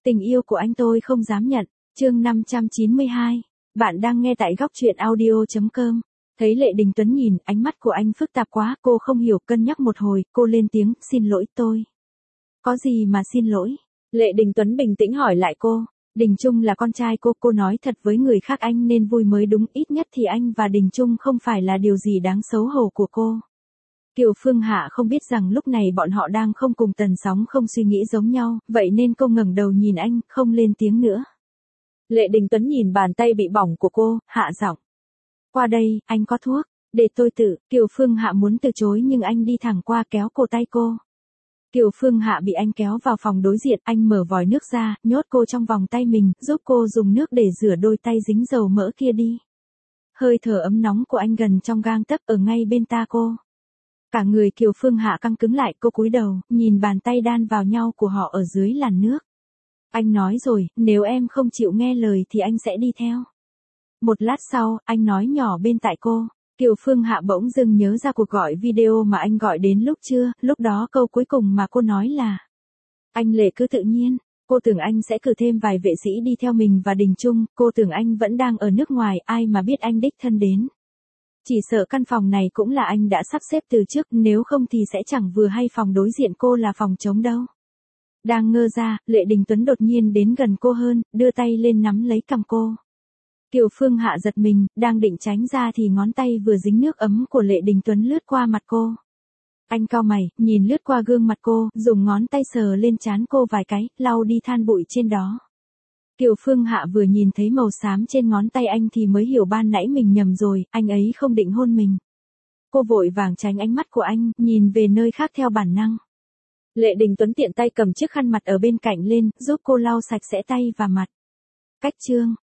Tình yêu của anh tôi không dám nhận. Chương 592. Bạn đang nghe tại góc truyện audio.com. Thấy Lệ Đình Tuấn nhìn, ánh mắt của anh phức tạp quá, cô không hiểu, cân nhắc một hồi, cô lên tiếng, xin lỗi tôi. Có gì mà xin lỗi? Lệ Đình Tuấn bình tĩnh hỏi lại cô. Đình Trung là con trai cô nói thật với người khác anh nên vui mới đúng, ít nhất thì anh và Đình Trung không phải là điều gì đáng xấu hổ của cô. Kiều Phương Hạ không biết rằng lúc này bọn họ đang không cùng tần sóng, không suy nghĩ giống nhau, vậy nên cô ngẩng đầu nhìn anh, không lên tiếng nữa. Lệ Đình Tuấn nhìn bàn tay bị bỏng của cô, hạ giọng. Qua đây, anh có thuốc, để tôi tự. Kiều Phương Hạ muốn từ chối nhưng anh đi thẳng qua kéo cổ tay cô. Kiều Phương Hạ bị anh kéo vào phòng đối diện, anh mở vòi nước ra, nhốt cô trong vòng tay mình, giúp cô dùng nước để rửa đôi tay dính dầu mỡ kia đi. Hơi thở ấm nóng của anh gần trong gang tấc ở ngay bên ta cô. Cả người Kiều Phương Hạ căng cứng lại, cô cúi đầu, nhìn bàn tay đan vào nhau của họ ở dưới làn nước. Anh nói rồi, nếu em không chịu nghe lời thì anh sẽ đi theo. Một lát sau, anh nói nhỏ bên tai cô. Kiều Phương Hạ bỗng dưng nhớ ra cuộc gọi video mà anh gọi đến lúc trưa, lúc đó câu cuối cùng mà cô nói là anh Lệ cứ tự nhiên. Cô tưởng anh sẽ cử thêm vài vệ sĩ đi theo mình và Đình Trung, cô tưởng anh vẫn đang ở nước ngoài, ai mà biết anh đích thân đến. Chỉ sợ căn phòng này cũng là anh đã sắp xếp từ trước, nếu không thì sẽ chẳng vừa hay phòng đối diện cô là phòng trống đâu. Đang ngơ ra, Lệ Đình Tuấn đột nhiên đến gần cô hơn, đưa tay lên nắm lấy cằm cô. Kiều Phương Hạ giật mình, đang định tránh ra thì ngón tay vừa dính nước ấm của Lệ Đình Tuấn lướt qua mặt cô. Anh cau mày, nhìn lướt qua gương mặt cô, dùng ngón tay sờ lên trán cô vài cái, lau đi than bụi trên đó. Kiều Phương Hạ vừa nhìn thấy màu xám trên ngón tay anh thì mới hiểu ban nãy mình nhầm rồi, anh ấy không định hôn mình. Cô vội vàng tránh ánh mắt của anh, nhìn về nơi khác theo bản năng. Lệ Đình Tuấn tiện tay cầm chiếc khăn mặt ở bên cạnh lên, giúp cô lau sạch sẽ tay và mặt. Cách chương.